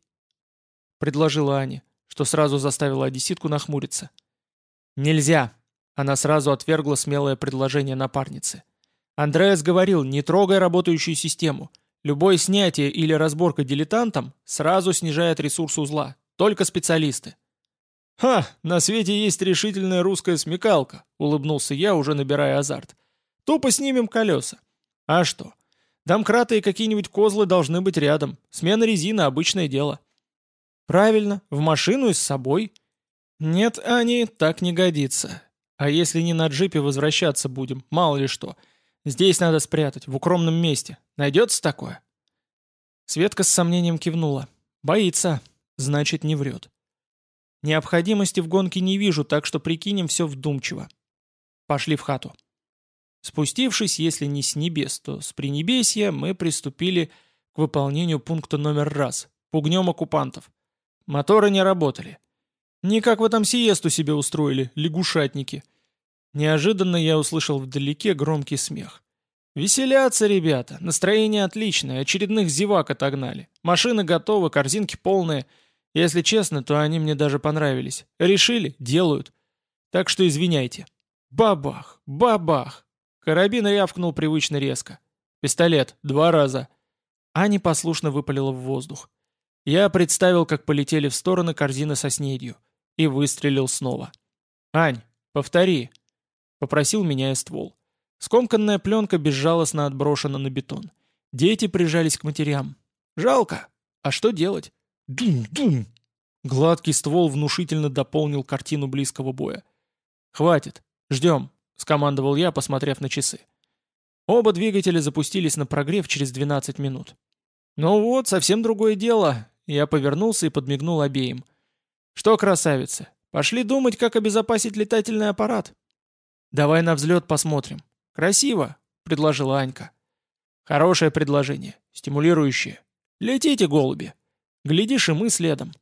предложила Аня, что сразу заставило одесситку нахмуриться. «Нельзя!» — она сразу отвергла смелое предложение напарницы. «Андреас говорил, не трогай работающую систему. Любое снятие или разборка дилетантом сразу снижает ресурс узла. Только специалисты». «Ха! На свете есть решительная русская смекалка!» — улыбнулся я, уже набирая азарт. «Тупо снимем колеса. А что? Домкраты и какие-нибудь козлы должны быть рядом. Смена резины — обычное дело». «Правильно, в машину и с собой». «Нет, Ани, так не годится. А если не на джипе возвращаться будем, мало ли что. Здесь надо спрятать, в укромном месте. Найдется такое?» Светка с сомнением кивнула. «Боится. Значит, не врет». «Необходимости в гонке не вижу, так что прикинем все вдумчиво. Пошли в хату». Спустившись, если не с небес, то с пренебесья, мы приступили к выполнению пункта номер раз. Пугнем оккупантов. Моторы не работали. Никак вы там сиесту себе устроили, лягушатники. Неожиданно я услышал вдалеке громкий смех. Веселятся ребята, настроение отличное, очередных зевак отогнали. Машины готовы, корзинки полные. Если честно, то они мне даже понравились. Решили? Делают. Так что извиняйте. Бабах, бабах. Карабин рявкнул привычно резко. Пистолет. Два раза. Аня послушно выпалила в воздух. Я представил, как полетели в стороны корзины со снедью. И выстрелил снова. «Ань, повтори!» Попросил, меняя ствол. Скомканная пленка безжалостно отброшена на бетон. Дети прижались к матерям. Жалко. А что делать? Дум-дум! Гладкий ствол внушительно дополнил картину близкого боя. «Хватит. Ждем», — скомандовал я, посмотрев на часы. Оба двигателя запустились на прогрев через двенадцать минут. «Ну вот, совсем другое дело». Я повернулся и подмигнул обеим. «Что, красавицы, пошли думать, как обезопасить летательный аппарат?» «Давай на взлет посмотрим». «Красиво», — предложила Анька. «Хорошее предложение, стимулирующее. Летите, голуби. Глядишь, и мы следом».